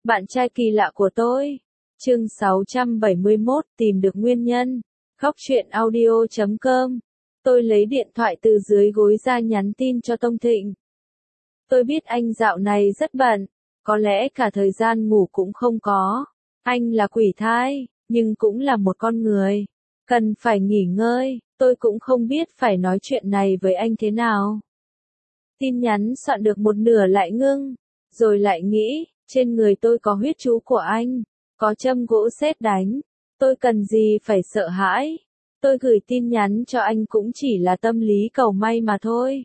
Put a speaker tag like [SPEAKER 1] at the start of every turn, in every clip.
[SPEAKER 1] Bạn trai kỳ lạ của tôi. Chương 671, tìm được nguyên nhân. Góc truyện audio.com. Tôi lấy điện thoại từ dưới gối ra nhắn tin cho Tông Thịnh. Tôi biết anh dạo này rất bận, có lẽ cả thời gian ngủ cũng không có. Anh là quỷ thai, nhưng cũng là một con người. Cần phải nghỉ ngơi, tôi cũng không biết phải nói chuyện này với anh thế nào. Tin nhắn soạn được một nửa lại ngưng, rồi lại nghĩ, trên người tôi có huyết chú của anh, có châm gỗ sét đánh, tôi cần gì phải sợ hãi. Tôi gửi tin nhắn cho anh cũng chỉ là tâm lý cầu may mà thôi.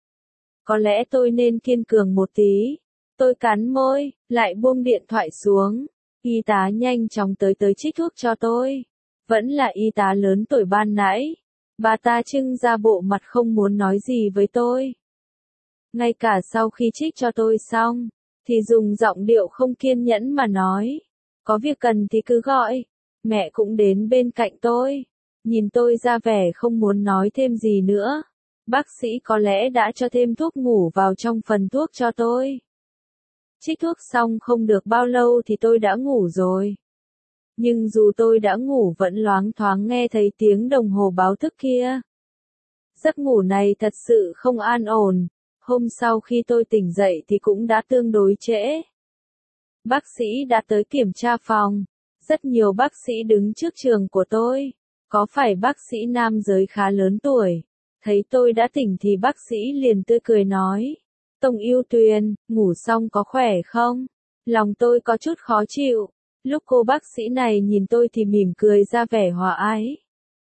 [SPEAKER 1] Có lẽ tôi nên kiên cường một tí. Tôi cắn môi, lại buông điện thoại xuống. Y tá nhanh chóng tới trích thuốc cho tôi. Vẫn là y tá lớn tuổi ban nãy. Bà ta trưng ra bộ mặt không muốn nói gì với tôi. Ngay cả sau khi trích cho tôi xong, thì dùng giọng điệu không kiên nhẫn mà nói. Có việc cần thì cứ gọi. Mẹ cũng đến bên cạnh tôi. Nhìn tôi ra vẻ không muốn nói thêm gì nữa. Bác sĩ có lẽ đã cho thêm thuốc ngủ vào trong phần thuốc cho tôi. Trích thuốc xong không được bao lâu thì tôi đã ngủ rồi. Nhưng dù tôi đã ngủ vẫn loáng thoáng nghe thấy tiếng đồng hồ báo thức kia. Giấc ngủ này thật sự không an ổn. Hôm sau khi tôi tỉnh dậy thì cũng đã tương đối trễ. Bác sĩ đã tới kiểm tra phòng. Rất nhiều bác sĩ đứng trước giường của tôi. Có phải bác sĩ nam giới khá lớn tuổi. Thấy tôi đã tỉnh thì bác sĩ liền tươi cười nói. Tông Yêu Tuyền, ngủ xong có khỏe không? Lòng tôi có chút khó chịu. Lúc cô bác sĩ này nhìn tôi thì mỉm cười ra vẻ hòa ái.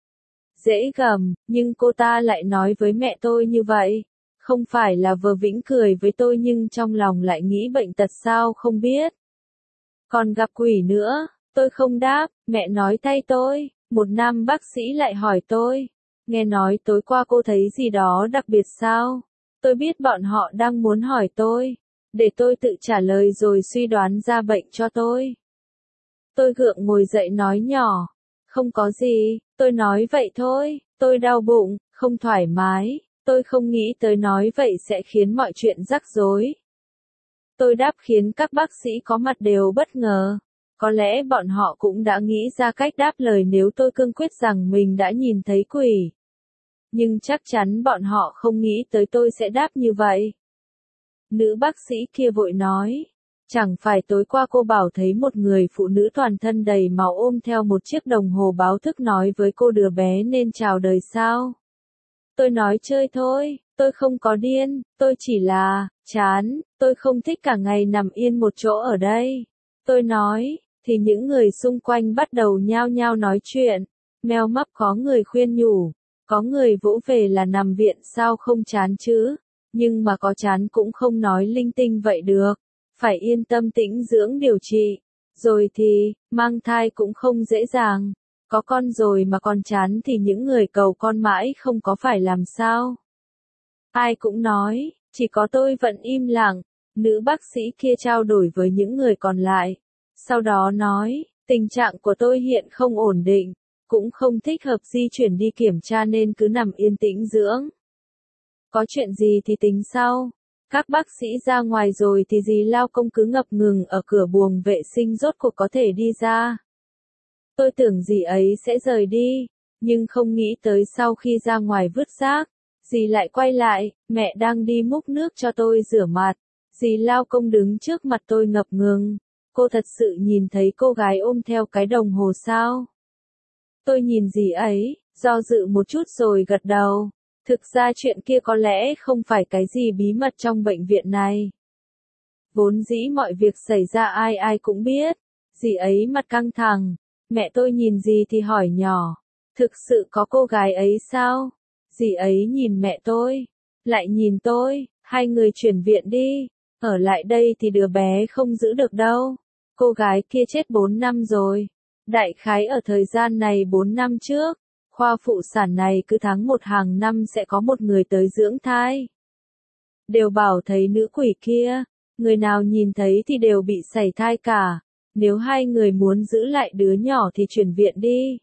[SPEAKER 1] Dễ gầm, nhưng cô ta lại nói với mẹ tôi như vậy. Không phải là vờ vĩnh cười với tôi nhưng trong lòng lại nghĩ bệnh tật sao không biết. Còn gặp quỷ nữa, tôi không đáp, mẹ nói thay tôi. Một nam bác sĩ lại hỏi tôi. Nghe nói tối qua cô thấy gì đó đặc biệt sao? Tôi biết bọn họ đang muốn hỏi tôi. Để tôi tự trả lời rồi suy đoán ra bệnh cho tôi. Tôi gượng ngồi dậy nói nhỏ. Không có gì, tôi nói vậy thôi. Tôi đau bụng, không thoải mái. Tôi không nghĩ tới nói vậy sẽ khiến mọi chuyện rắc rối. Tôi đáp khiến các bác sĩ có mặt đều bất ngờ. Có lẽ bọn họ cũng đã nghĩ ra cách đáp lời nếu tôi cương quyết rằng mình đã nhìn thấy quỷ. Nhưng chắc chắn bọn họ không nghĩ tới tôi sẽ đáp như vậy. Nữ bác sĩ kia vội nói. Chẳng phải tối qua cô bảo thấy một người phụ nữ toàn thân đầy máu ôm theo một chiếc đồng hồ báo thức nói với cô đứa bé nên chào đời sao? Tôi nói chơi thôi, tôi không có điên, tôi chỉ là, chán, tôi không thích cả ngày nằm yên một chỗ ở đây. Tôi nói, thì những người xung quanh bắt đầu nhao nhao nói chuyện, meo mắp có người khuyên nhủ, có người vỗ về là nằm viện sao không chán chứ, nhưng mà có chán cũng không nói linh tinh vậy được, phải yên tâm tĩnh dưỡng điều trị, rồi thì, mang thai cũng không dễ dàng. Có con rồi mà còn chán thì những người cầu con mãi không có phải làm sao. Ai cũng nói, chỉ có tôi vẫn im lặng. Nữ bác sĩ kia trao đổi với những người còn lại. Sau đó nói, tình trạng của tôi hiện không ổn định, cũng không thích hợp di chuyển đi kiểm tra nên cứ nằm yên tĩnh dưỡng. Có chuyện gì thì tính sau. Các bác sĩ ra ngoài rồi thì dì lao công cứ ngập ngừng ở cửa buồng vệ sinh rốt cuộc có thể đi ra. Tôi tưởng dì ấy sẽ rời đi, nhưng không nghĩ tới sau khi ra ngoài vứt rác, dì lại quay lại, mẹ đang đi múc nước cho tôi rửa mặt. Dì lao công đứng trước mặt tôi ngập ngừng, cô thật sự nhìn thấy cô gái ôm theo cái đồng hồ sao? Tôi nhìn dì ấy, do dự một chút rồi gật đầu. Thực ra chuyện kia có lẽ không phải cái gì bí mật trong bệnh viện này. Vốn dĩ mọi việc xảy ra ai ai cũng biết. Dì ấy mặt căng thẳng. Mẹ tôi nhìn dì thì hỏi nhỏ. Thực sự có cô gái ấy sao? Dì ấy nhìn mẹ tôi. Lại nhìn tôi. Hai người chuyển viện đi. Ở lại đây thì đứa bé không giữ được đâu. Cô gái kia chết 4 năm rồi. Đại khái ở thời gian này 4 năm trước. Khoa phụ sản này cứ tháng 1 hàng năm sẽ có một người tới dưỡng thai. Đều bảo thấy nữ quỷ kia. Người nào nhìn thấy thì đều bị sảy thai cả. Nếu hai người muốn giữ lại đứa nhỏ thì chuyển viện đi.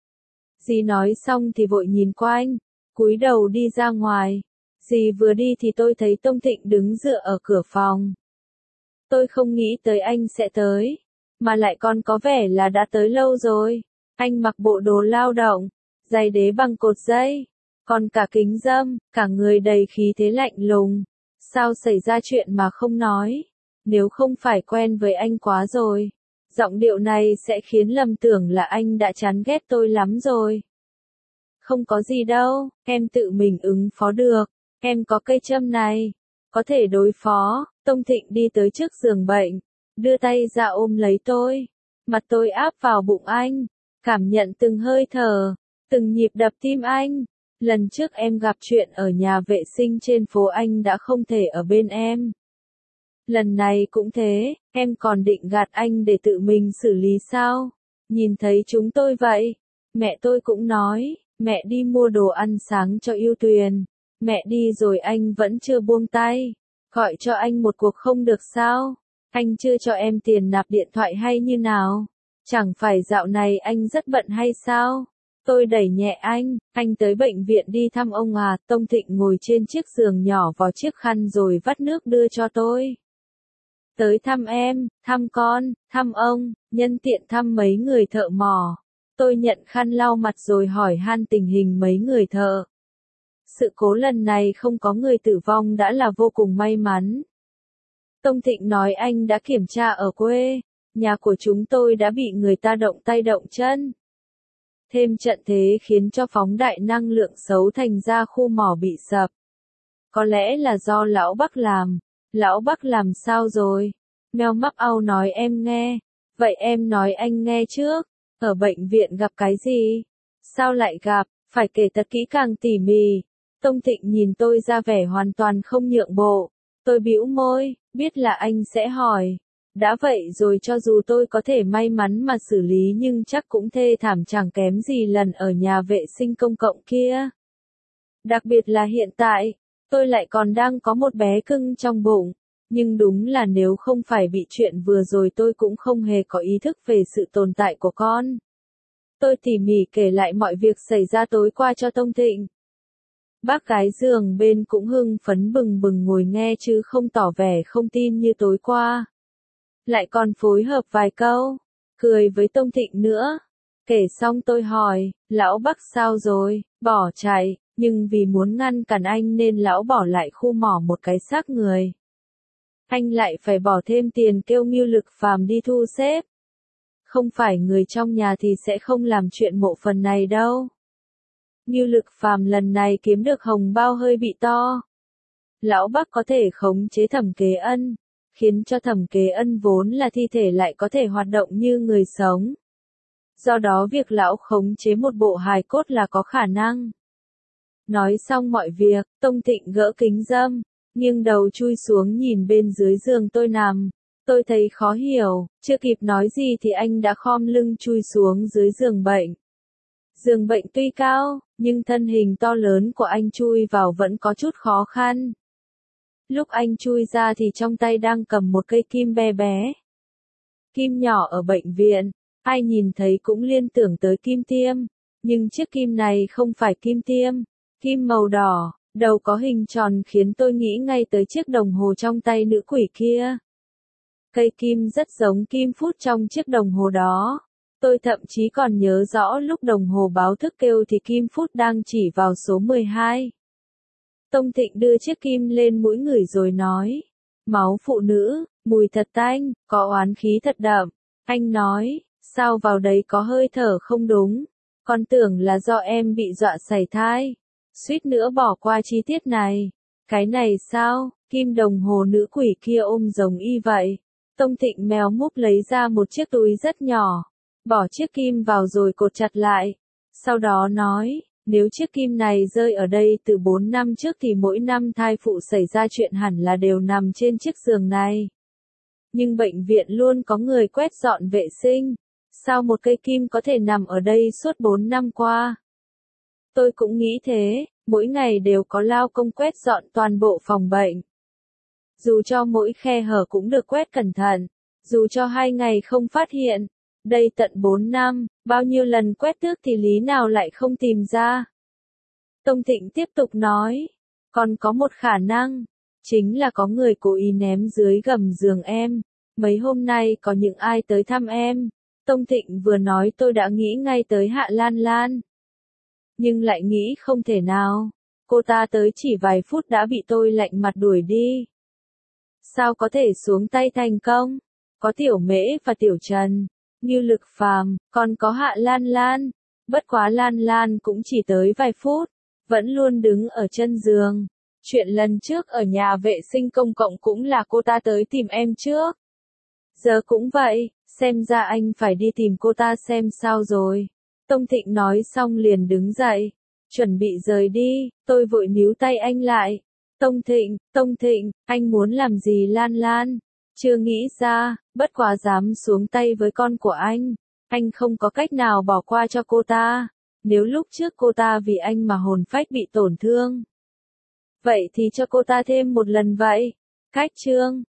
[SPEAKER 1] Dì nói xong thì vội nhìn quanh, cúi đầu đi ra ngoài. Dì vừa đi thì tôi thấy Tông Thịnh đứng dựa ở cửa phòng. Tôi không nghĩ tới anh sẽ tới, mà lại còn có vẻ là đã tới lâu rồi. Anh mặc bộ đồ lao động, giày đế bằng cột dây, còn cả kính râm, cả người đầy khí thế lạnh lùng. Sao xảy ra chuyện mà không nói? Nếu không phải quen với anh quá rồi, giọng điệu này sẽ khiến lầm tưởng là anh đã chán ghét tôi lắm rồi. Không có gì đâu, em tự mình ứng phó được, em có cây châm này, có thể đối phó. Tông Thịnh đi tới trước giường bệnh, đưa tay ra ôm lấy tôi, mặt tôi áp vào bụng anh, cảm nhận từng hơi thở, từng nhịp đập tim anh. Lần trước em gặp chuyện ở nhà vệ sinh trên phố anh đã không thể ở bên em. Lần này cũng thế, em còn định gạt anh để tự mình xử lý sao? Nhìn thấy chúng tôi vậy, mẹ tôi cũng nói, mẹ đi mua đồ ăn sáng cho Yêu Tuyền. Mẹ đi rồi anh vẫn chưa buông tay. Gọi cho anh một cuộc không được sao? Anh chưa cho em tiền nạp điện thoại hay như nào? Chẳng phải dạo này anh rất bận hay sao? Tôi đẩy nhẹ anh tới bệnh viện đi thăm ông à. Tông Thịnh ngồi trên chiếc giường nhỏ vò chiếc khăn rồi vắt nước đưa cho tôi. Tới thăm em, thăm con, thăm ông, nhân tiện thăm mấy người thợ mỏ. Tôi nhận khăn lau mặt rồi hỏi han tình hình mấy người thợ. Sự cố lần này không có người tử vong đã là vô cùng may mắn. Tông Thịnh nói anh đã kiểm tra ở quê, nhà của chúng tôi đã bị người ta động tay động chân. Thêm trận thế khiến cho phóng đại năng lượng xấu thành ra khu mỏ bị sập. Có lẽ là do lão Bắc làm. Lão Bắc làm sao rồi? Mèo mắc au nói em nghe. Vậy em nói anh nghe trước. Ở bệnh viện gặp cái gì? Sao lại gặp? Phải kể thật kỹ càng tỉ mỉ. Tông Thịnh nhìn tôi ra vẻ hoàn toàn không nhượng bộ. Tôi bĩu môi, biết là anh sẽ hỏi. Đã vậy rồi cho dù tôi có thể may mắn mà xử lý nhưng chắc cũng thê thảm chẳng kém gì lần ở nhà vệ sinh công cộng kia. Đặc biệt là hiện tại, tôi lại còn đang có một bé cưng trong bụng. Nhưng đúng là nếu không phải bị chuyện vừa rồi tôi cũng không hề có ý thức về sự tồn tại của con. Tôi tỉ mỉ kể lại mọi việc xảy ra tối qua cho Tông Thịnh. Bác gái giường bên cũng hưng phấn bừng bừng ngồi nghe chứ không tỏ vẻ không tin như tối qua. Lại còn phối hợp vài câu, cười với Tông Thịnh nữa. Kể xong tôi hỏi, lão Bắc sao rồi, bỏ chạy, nhưng vì muốn ngăn cản anh nên lão bỏ lại khu mỏ một cái xác người. Anh lại phải bỏ thêm tiền kêu Ngưu Lực Phàm đi thu xếp. Không phải người trong nhà thì sẽ không làm chuyện mộ phần này đâu. Ngưu Lực Phàm lần này kiếm được hồng bao hơi bị to. Lão Bắc có thể khống chế Thẩm Kế Ân, khiến cho Thẩm Kế Ân vốn là thi thể lại có thể hoạt động như người sống. Do đó việc lão khống chế một bộ hài cốt là có khả năng. Nói xong mọi việc, Tông Thịnh gỡ kính râm, nghiêng đầu chui xuống nhìn bên dưới giường tôi nằm. Tôi thấy khó hiểu, chưa kịp nói gì thì anh đã khom lưng chui xuống dưới giường bệnh. Giường bệnh tuy cao, nhưng thân hình to lớn của anh chui vào vẫn có chút khó khăn. Lúc anh chui ra thì trong tay đang cầm một cây kim bé bé. Kim nhỏ ở bệnh viện, ai nhìn thấy cũng liên tưởng tới kim tiêm. Nhưng chiếc kim này không phải kim tiêm, kim màu đỏ, đầu có hình tròn khiến tôi nghĩ ngay tới chiếc đồng hồ trong tay nữ quỷ kia. Cây kim rất giống kim phút trong chiếc đồng hồ đó. Tôi thậm chí còn nhớ rõ lúc đồng hồ báo thức kêu thì kim phút đang chỉ vào số 12. Tông Thịnh đưa chiếc kim lên mũi người rồi nói. Máu phụ nữ, mùi thật tanh, có oán khí thật đậm. Anh nói, sao vào đấy có hơi thở không đúng. Con tưởng là do em bị dọa sảy thai. Suýt nữa bỏ qua chi tiết này. Cái này sao, kim đồng hồ nữ quỷ kia ôm giống y vậy. Tông Thịnh méo múc lấy ra một chiếc túi rất nhỏ. Bỏ chiếc kim vào rồi cột chặt lại. Sau đó nói, nếu chiếc kim này rơi ở đây từ 4 năm trước thì mỗi năm thai phụ xảy ra chuyện hẳn là đều nằm trên chiếc giường này. Nhưng bệnh viện luôn có người quét dọn vệ sinh. Sao một cây kim có thể nằm ở đây suốt 4 năm qua? Tôi cũng nghĩ thế, mỗi ngày đều có lao công quét dọn toàn bộ phòng bệnh. Dù cho mỗi khe hở cũng được quét cẩn thận, dù cho 2 ngày không phát hiện. Đây tận 4 năm, bao nhiêu lần quét tước thì lý nào lại không tìm ra. Tông Thịnh tiếp tục nói, còn có một khả năng, Chính là có người cố ý ném dưới gầm giường em. Mấy hôm nay có những ai tới thăm em? Tông Thịnh vừa nói tôi đã nghĩ ngay tới Hạ Lan Lan. Nhưng lại nghĩ không thể nào. Cô ta tới chỉ vài phút đã bị tôi lạnh mặt đuổi đi. Sao có thể xuống tay thành công? Có Tiểu Mễ và Tiểu Trần, Ngưu Lực Phàm, còn có Hạ Lan Lan. Bất quá Lan Lan cũng chỉ tới vài phút, vẫn luôn đứng ở chân giường. Chuyện lần trước ở nhà vệ sinh công cộng cũng là cô ta tới tìm em trước. Giờ cũng vậy, xem ra anh phải đi tìm cô ta xem sao rồi. Tông Thịnh nói xong liền đứng dậy, chuẩn bị rời đi, tôi vội níu tay anh lại. Tông Thịnh, anh muốn làm gì Lan Lan? Chưa nghĩ ra, bất quá dám xuống tay với con của anh không có cách nào bỏ qua cho cô ta. Nếu lúc trước cô ta vì anh mà hồn phách bị tổn thương, vậy thì cho cô ta thêm một lần vậy. Cách chương